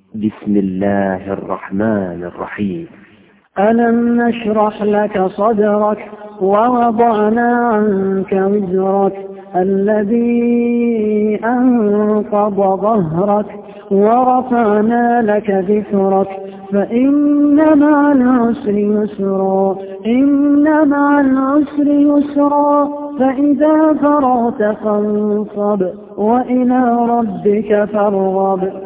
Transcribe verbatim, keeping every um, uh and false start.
بسم الله الرحمن الرحيم. ألم نشرح لك صدرك ووضعنا عنك وزرك الذي أنقض ظهرك ورفعنا لك ذكرك فإن مع العسر يسرا إن مع العسر يسرا فإذا فرغت فانصب وإلى ربك فارغب.